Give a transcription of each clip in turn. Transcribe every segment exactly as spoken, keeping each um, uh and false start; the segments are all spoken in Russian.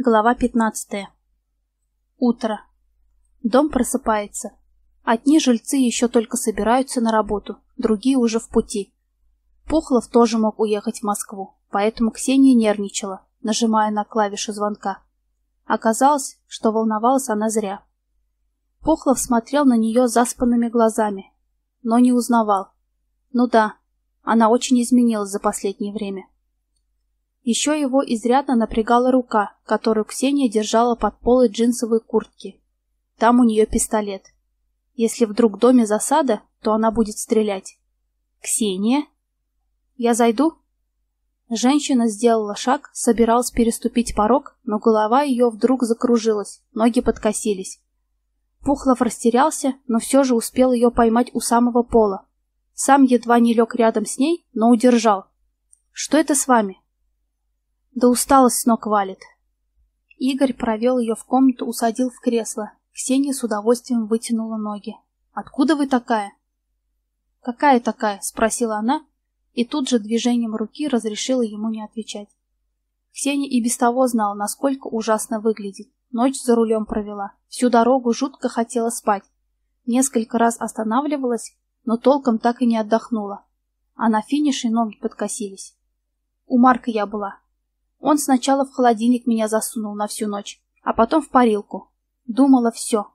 Глава пятнадцатая. Утро. Дом просыпается. Одни жильцы еще только собираются на работу, другие уже в пути. Пухлов тоже мог уехать в Москву, поэтому Ксения нервничала, нажимая на клавишу звонка. Оказалось, что волновалась она зря. Пухлов смотрел на нее заспанными глазами, но не узнавал. Ну да, она очень изменилась за последнее время. Еще его изрядно напрягала рука, которую Ксения держала под полой джинсовой куртки. Там у нее пистолет. Если вдруг в доме засада, то она будет стрелять. «Ксения? Я зайду?» Женщина сделала шаг, собиралась переступить порог, но голова ее вдруг закружилась, ноги подкосились. Пухлов растерялся, но все же успел ее поймать у самого пола. Сам едва не лег рядом с ней, но удержал. «Что это с вами?» Да усталость с ног валит. Игорь провел ее в комнату, усадил в кресло. Ксения с удовольствием вытянула ноги. «Откуда вы такая?» «Какая такая?» — спросила она, и тут же движением руки разрешила ему не отвечать. Ксения и без того знала, насколько ужасно выглядит. Ночь за рулем провела. Всю дорогу жутко хотела спать. Несколько раз останавливалась, но толком так и не отдохнула. А на финише ноги подкосились. У Марка я была. Он сначала в холодильник меня засунул на всю ночь, а потом в парилку. Думала, все.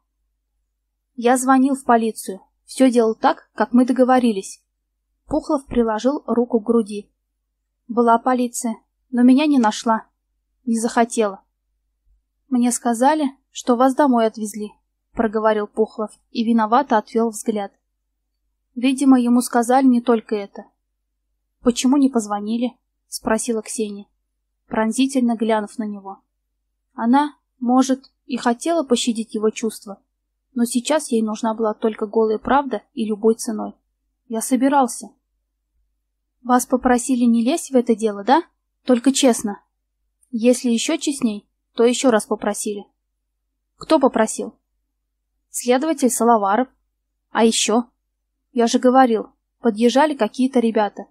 Я звонил в полицию. Все делал так, как мы договорились. Пухлов приложил руку к груди. Была полиция, но меня не нашла. Не захотела. Мне сказали, что вас домой отвезли, проговорил Пухлов и виновато отвел взгляд. Видимо, ему сказали не только это. Почему не позвонили? Спросила Ксения, пронзительно глянув на него. Она, может, и хотела пощадить его чувства, но сейчас ей нужна была только голая правда и любой ценой. Я собирался. Вас попросили не лезть в это дело, да? Только честно. Если еще честней, то еще раз попросили. Кто попросил? Следователь Салаваров. А еще? Я же говорил, подъезжали какие-то ребята.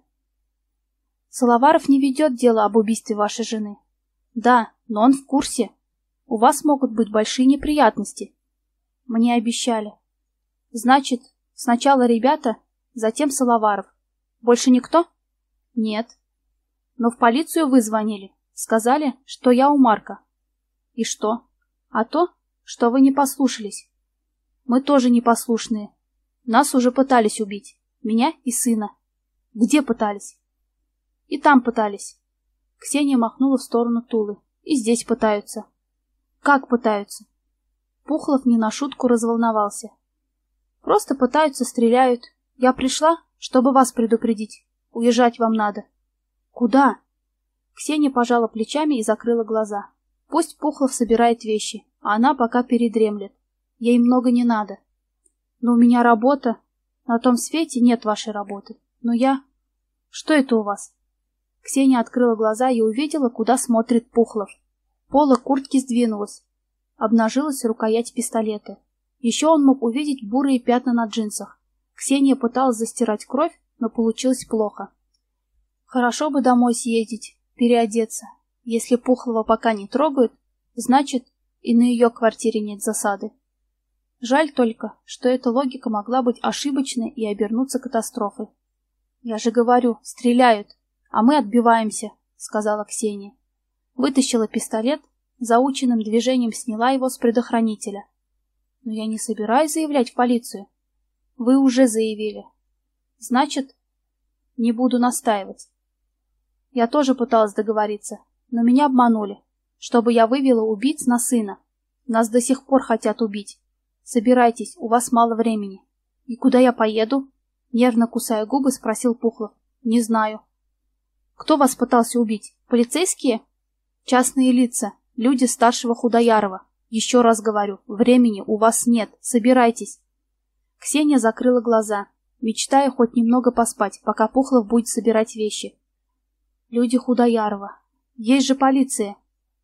Салаваров не ведет дело об убийстве вашей жены. Да, но он в курсе. У вас могут быть большие неприятности. Мне обещали. Значит, сначала ребята, затем Салаваров. Больше никто? Нет. Но в полицию вы звонили. Сказали, что я у Марка. И что? А то, что вы не послушались. Мы тоже непослушные. Нас уже пытались убить. Меня и сына. Где пытались? И там пытались. Ксения махнула в сторону Тулы. И здесь пытаются. Как пытаются? Пухлов не на шутку разволновался. Просто пытаются, стреляют. Я пришла, чтобы вас предупредить. Уезжать вам надо. Куда? Ксения пожала плечами и закрыла глаза. Пусть Пухлов собирает вещи, а она пока передремлет. Ей много не надо. Но у меня работа. На том свете нет вашей работы. Но я... Что это у вас? Ксения открыла глаза и увидела, куда смотрит Пухлов. Поло куртки сдвинулось. Обнажилась рукоять пистолета. Еще он мог увидеть бурые пятна на джинсах. Ксения пыталась застирать кровь, но получилось плохо. Хорошо бы домой съездить, переодеться. Если Пухлова пока не трогают, значит, и на ее квартире нет засады. Жаль только, что эта логика могла быть ошибочной и обернуться катастрофой. Я же говорю, стреляют. «А мы отбиваемся», — сказала Ксения. Вытащила пистолет, заученным движением сняла его с предохранителя. «Но я не собираюсь заявлять в полицию». «Вы уже заявили». «Значит, не буду настаивать». Я тоже пыталась договориться, но меня обманули, чтобы я вывела убийц на сына. Нас до сих пор хотят убить. Собирайтесь, у вас мало времени. «И куда я поеду?» — нервно кусая губы, спросил Пухлов. «Не знаю». Кто вас пытался убить? Полицейские? Частные лица, люди старшего Худоярова. Еще раз говорю, времени у вас нет, собирайтесь. Ксения закрыла глаза, мечтая хоть немного поспать, пока Пухлов будет собирать вещи. Люди Худоярова. Есть же полиция.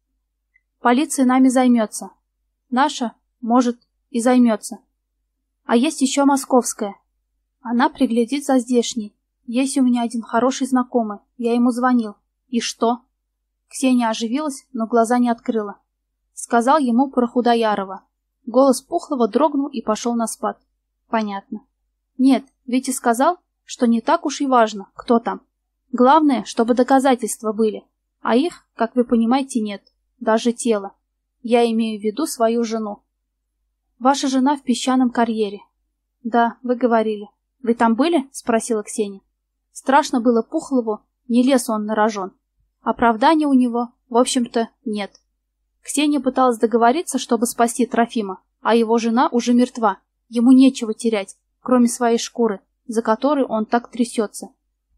Полиция нами займется. Наша, может, и займется. А есть еще московская. Она приглядит за здешней. Есть у меня один хороший знакомый. Я ему звонил. И что? Ксения оживилась, но глаза не открыла. Сказал ему про Худоярова. Голос Пухлого дрогнул и пошел на спад. Понятно. Нет, Витя сказал, что не так уж и важно, кто там. Главное, чтобы доказательства были. А их, как вы понимаете, нет. Даже тело. Я имею в виду свою жену. Ваша жена в песчаном карьере. Да, вы говорили. Вы там были? Спросила Ксения. Страшно было Пухлову, не лез он на рожон. Оправдания у него, в общем-то, нет. Ксения пыталась договориться, чтобы спасти Трофима, а его жена уже мертва. Ему нечего терять, кроме своей шкуры, за которой он так трясется.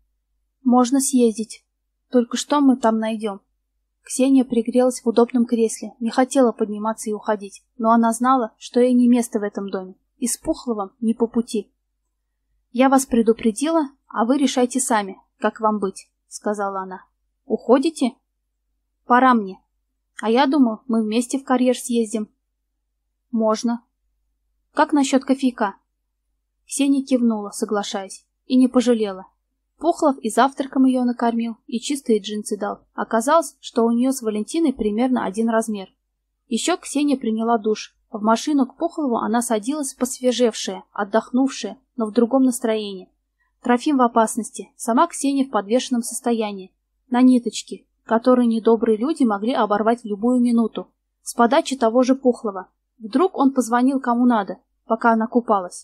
Можно съездить. Только что мы там найдем? Ксения пригрелась в удобном кресле, не хотела подниматься и уходить, но она знала, что ей не место в этом доме, и с Пухловым не по пути. «Я вас предупредила, а вы решайте сами, как вам быть», — сказала она. «Уходите?» «Пора мне. А я думаю, мы вместе в карьер съездим». «Можно». «Как насчет кофейка?» Ксения кивнула, соглашаясь, и не пожалела. Пухлов и завтраком ее накормил, и чистые джинсы дал. Оказалось, что у нее с Валентиной примерно один размер. Еще Ксения приняла душ. В машину к Пухлову она садилась посвежевшая, отдохнувшая, но в другом настроении. Трофим в опасности, сама Ксения в подвешенном состоянии. На ниточке, которую недобрые люди могли оборвать в любую минуту. С подачи того же Пухлова. Вдруг он позвонил кому надо, пока она купалась.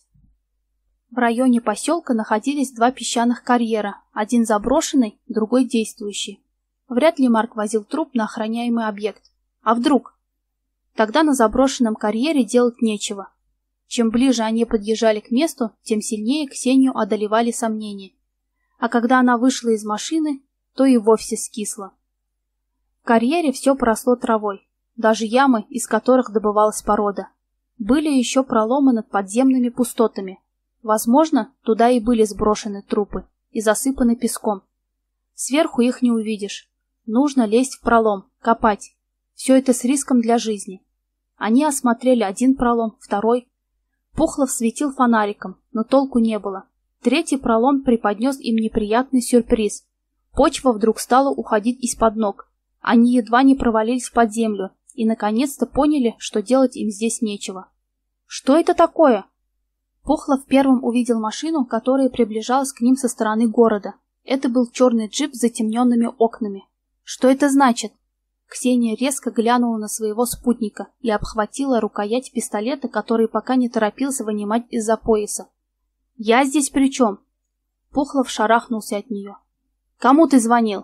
В районе поселка находились два песчаных карьера, один заброшенный, другой действующий. Вряд ли Марк возил труп на охраняемый объект. А вдруг? Тогда на заброшенном карьере делать нечего. Чем ближе они подъезжали к месту, тем сильнее Ксению одолевали сомнения. А когда она вышла из машины, то и вовсе скисла. В карьере все поросло травой, даже ямы, из которых добывалась порода. Были еще проломы над подземными пустотами. Возможно, туда и были сброшены трупы и засыпаны песком. Сверху их не увидишь. Нужно лезть в пролом, копать. Все это с риском для жизни. Они осмотрели один пролом, второй. Пухлов светил фонариком, но толку не было. Третий пролом преподнес им неприятный сюрприз. Почва вдруг стала уходить из-под ног. Они едва не провалились под землю и наконец-то поняли, что делать им здесь нечего. «Что это такое?» Пухлов первым увидел машину, которая приближалась к ним со стороны города. Это был черный джип с затемненными окнами. «Что это значит?» Ксения резко глянула на своего спутника и обхватила рукоять пистолета, который пока не торопился вынимать из-за пояса. «Я здесь при чем?» Пухлов шарахнулся от нее. «Кому ты звонил?»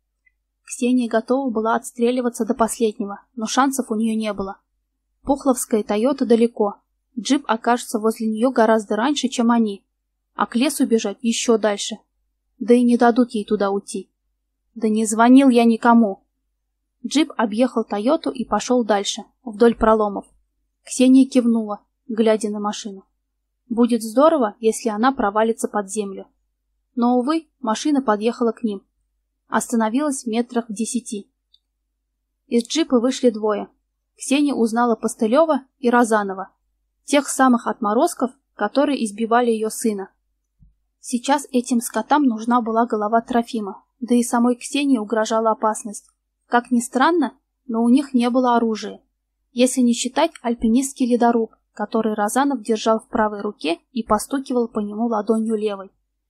Ксения готова была отстреливаться до последнего, но шансов у нее не было. Пухловская «Тойота» далеко. Джип окажется возле нее гораздо раньше, чем они, а к лесу бежать еще дальше. Да и не дадут ей туда уйти. Да не звонил я никому. Джип объехал «Тойоту» и пошел дальше, вдоль проломов. Ксения кивнула, глядя на машину. Будет здорово, если она провалится под землю. Но, увы, машина подъехала к ним. Остановилась в метрах в десяти. Из джипа вышли двое. Ксения узнала Постылева и Розанова. Тех самых отморозков, которые избивали ее сына. Сейчас этим скотам нужна была голова Трофима, да и самой Ксении угрожала опасность. Как ни странно, но у них не было оружия, если не считать альпинистский ледоруб, который Розанов держал в правой руке и постукивал по нему ладонью левой.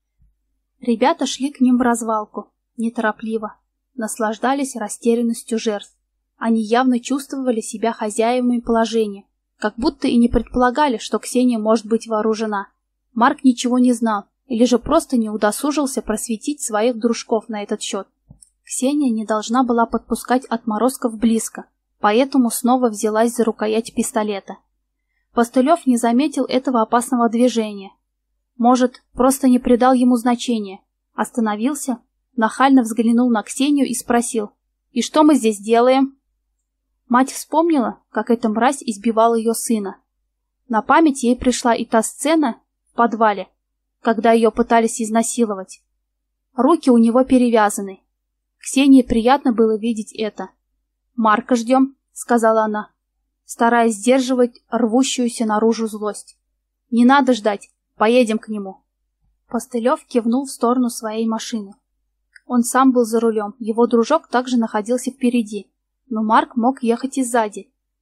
Ребята шли к ним в развалку, неторопливо, наслаждались растерянностью жертв. Они явно чувствовали себя хозяевами положения, как будто и не предполагали, что Ксения может быть вооружена. Марк ничего не знал, или же просто не удосужился просветить своих дружков на этот счет. Ксения не должна была подпускать отморозков близко, поэтому снова взялась за рукоять пистолета. Постылев не заметил этого опасного движения. Может, просто не придал ему значения. Остановился, нахально взглянул на Ксению и спросил: «И что мы здесь делаем?» Мать вспомнила, как эта мразь избивала ее сына. На память ей пришла и та сцена в подвале, когда ее пытались изнасиловать. Руки у него перевязаны. Ксении приятно было видеть это. «Марка ждем», — сказала она, стараясь сдерживать рвущуюся наружу злость. «Не надо ждать, поедем к нему». Постылев кивнул в сторону своей машины. Он сам был за рулем, его дружок также находился впереди. Но Марк мог ехать и сзади.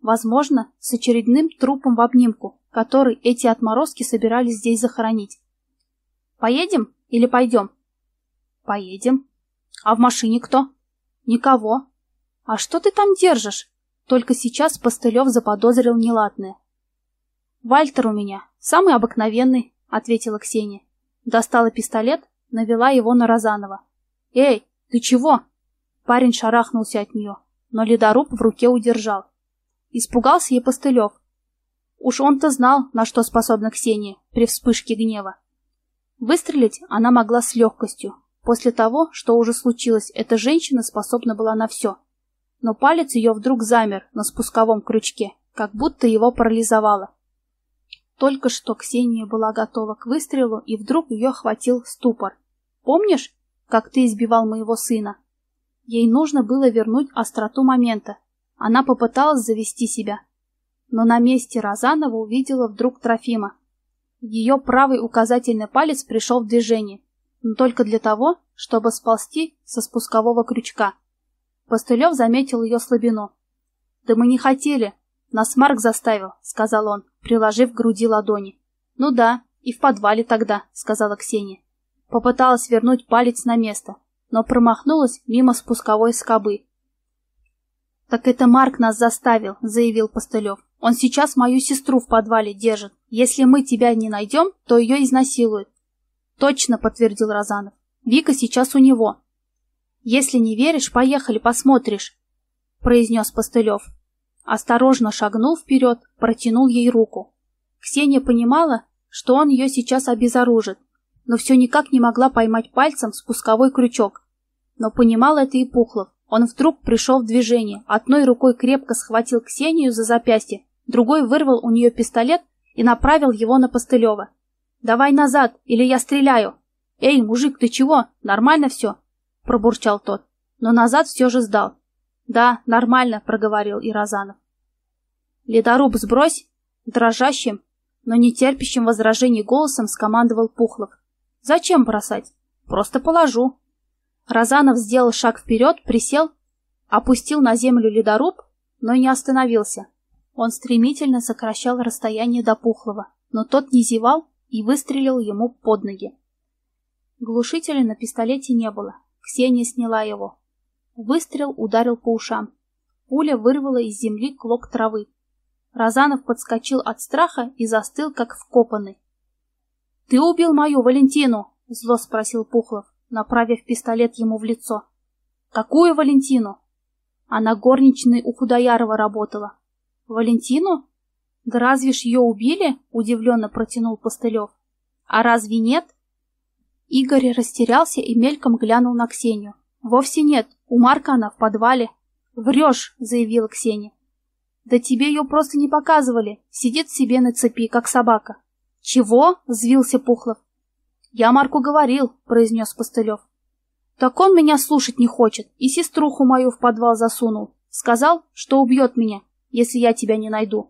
Возможно, с очередным трупом в обнимку, который эти отморозки собирались здесь захоронить. «Поедем или пойдем?» «Поедем». «А в машине кто?» «Никого». «А что ты там держишь?» Только сейчас Постылев заподозрил неладное. «Вальтер у меня, самый обыкновенный», — ответила Ксения. Достала пистолет, навела его на Розанова. «Эй, ты чего?» Парень шарахнулся от нее, но ледоруб в руке удержал. Испугался и Постылев. Уж он-то знал, на что способна Ксения при вспышке гнева. Выстрелить она могла с легкостью. После того, что уже случилось, эта женщина способна была на все. Но палец ее вдруг замер на спусковом крючке, как будто его парализовало. Только что Ксения была готова к выстрелу, и вдруг ее охватил ступор. «Помнишь, как ты избивал моего сына?» Ей нужно было вернуть остроту момента. Она попыталась завести себя. Но на месте Розанова увидела вдруг Трофима. Ее правый указательный палец пришел в движение, но только для того, чтобы сползти со спускового крючка. Постылев заметил ее слабину. «Да мы не хотели. Нас Марк заставил», — сказал он, приложив к груди ладони. «Ну да, и в подвале тогда», — сказала Ксения. Попыталась вернуть палец на место, но промахнулась мимо спусковой скобы. «Так это Марк нас заставил», — заявил Постылев. «Он сейчас мою сестру в подвале держит. Если мы тебя не найдем, то ее изнасилуют». «Точно», — подтвердил Розанов. «Вика сейчас у него». «Если не веришь, поехали, посмотришь», — произнес Постылев. Осторожно шагнул вперед, протянул ей руку. Ксения понимала, что он ее сейчас обезоружит, но все никак не могла поймать пальцем спусковой крючок. Но понимал это и Пухлов. Он вдруг пришел в движение, одной рукой крепко схватил Ксению за запястье, другой вырвал у нее пистолет и направил его на Постылева. «Давай назад, или я стреляю!» «Эй, мужик, ты чего? Нормально все?» — пробурчал тот, но назад все же сдал. «Да, нормально», — проговорил и Розанов. «Ледоруб сбрось!» — дрожащим, но не терпящим возражений голосом скомандовал Пухлов. «Зачем бросать? Просто положу». Розанов сделал шаг вперед, присел, опустил на землю ледоруб, но не остановился. Он стремительно сокращал расстояние до Пухлова, но тот не зевал и выстрелил ему под ноги. Глушителя на пистолете не было. Ксения сняла его. Выстрел ударил по ушам. Пуля вырвала из земли клок травы. Розанов подскочил от страха и застыл, как вкопанный. «Ты убил мою Валентину?» — зло спросил Пухлов, направив пистолет ему в лицо. «Какую Валентину?» Она горничной у Худоярова работала. «Валентину? Да разве ж ее убили?» — удивленно протянул Постылев. «А разве нет?» Игорь растерялся и мельком глянул на Ксению. «Вовсе нет, у Марка она в подвале». «Врешь», — заявила Ксения. «Да тебе ее просто не показывали. Сидит себе на цепи, как собака». «Чего?» — взвился Пухлов. «Я Марку говорил», — произнес Постылев. «Так он меня слушать не хочет и сеструху мою в подвал засунул. Сказал, что убьет меня, если я тебя не найду».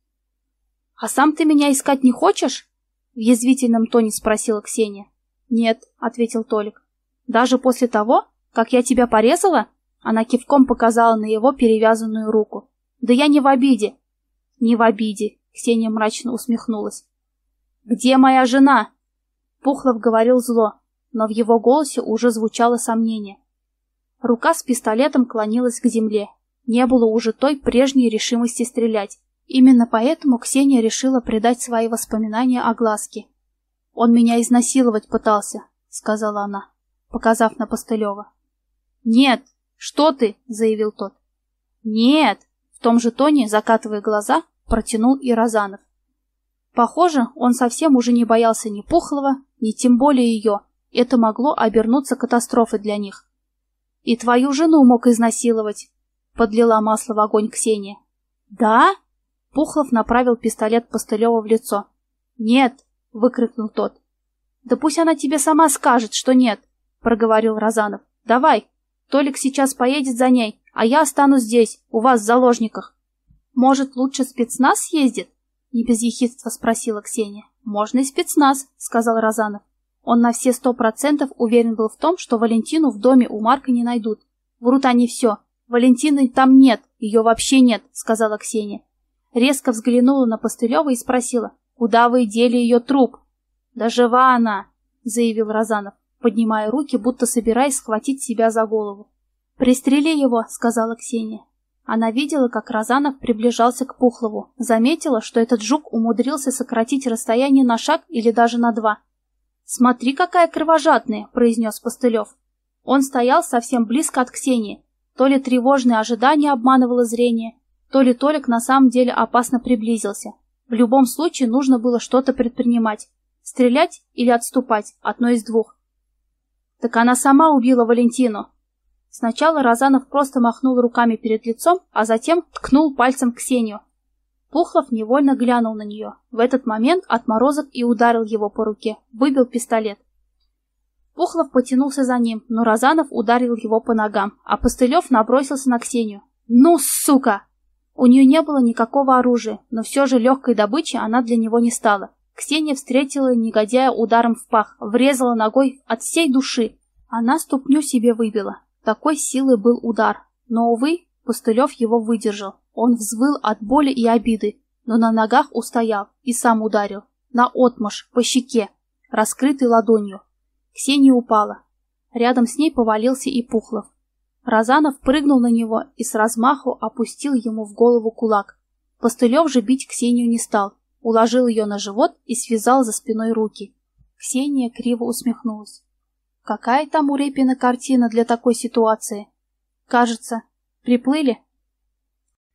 «А сам ты меня искать не хочешь?» — в язвительном тоне спросила Ксения. «Нет», — ответил Толик. «Даже после того, как я тебя порезала?» Она кивком показала на его перевязанную руку. «Да я не в обиде». «Не в обиде», — Ксения мрачно усмехнулась. «Где моя жена?» Пухлов говорил зло, но в его голосе уже звучало сомнение. Рука с пистолетом клонилась к земле. Не было уже той прежней решимости стрелять. Именно поэтому Ксения решила придать свои воспоминания огласке. «Он меня изнасиловать пытался», — сказала она, показав на Постылева. «Нет, что ты?» — заявил тот. «Нет», — в том же тоне, закатывая глаза, протянул и Розанов. Похоже, он совсем уже не боялся ни Пухлова, ни тем более ее. Это могло обернуться катастрофой для них. «И твою жену мог изнасиловать», — подлила масло в огонь Ксения. «Да?» — Пухлов направил пистолет Постылева в лицо. «Нет», — выкрикнул тот. «Да пусть она тебе сама скажет, что нет», — проговорил Розанов. «Давай, Толик сейчас поедет за ней, а я останусь здесь, у вас в заложниках». «Может, лучше спецназ съездит?» — не без ехидства спросила Ксения. «Можно и спецназ», — сказал Розанов. Он на все сто процентов уверен был в том, что Валентину в доме у Марка не найдут. Врут они все. Валентины там нет, «Ее вообще нет», — сказала Ксения. Резко взглянула на Постылева и спросила: «Куда вы дели ее труп?» «Да жива она», — заявил Розанов, поднимая руки, будто собираясь схватить себя за голову. «Пристрели его», — сказала Ксения. Она видела, как Розанов приближался к Пухлову, заметила, что этот жук умудрился сократить расстояние на шаг или даже на два. «Смотри, какая кровожадная», — произнес Постылев. Он стоял совсем близко от Ксении. То ли тревожное ожидание обманывало зрение, то ли Толик на самом деле опасно приблизился. В любом случае нужно было что-то предпринимать. Стрелять или отступать, одно из двух. «Так она сама убила Валентину». Сначала Розанов просто махнул руками перед лицом, а затем ткнул пальцем Ксению. Пухлов невольно глянул на нее. В этот момент отморозок и ударил его по руке, выбил пистолет. Пухлов потянулся за ним, но Розанов ударил его по ногам, а Постылев набросился на Ксению. «Ну, сука!» У нее не было никакого оружия, но все же легкой добычей она для него не стала. Ксения встретила негодяя ударом в пах, врезала ногой от всей души. Она ступню себе выбила. Такой силой был удар. Но, увы, Постылев его выдержал. Он взвыл от боли и обиды, но на ногах устоял и сам ударил. Наотмашь, по щеке, раскрытой ладонью. Ксения упала. Рядом с ней повалился и Пухлов. Розанов прыгнул на него и с размаху опустил ему в голову кулак. Постылев же бить Ксению не стал. Уложил ее на живот и связал за спиной руки. Ксения криво усмехнулась. Какая там у Репина картина для такой ситуации? Кажется, приплыли?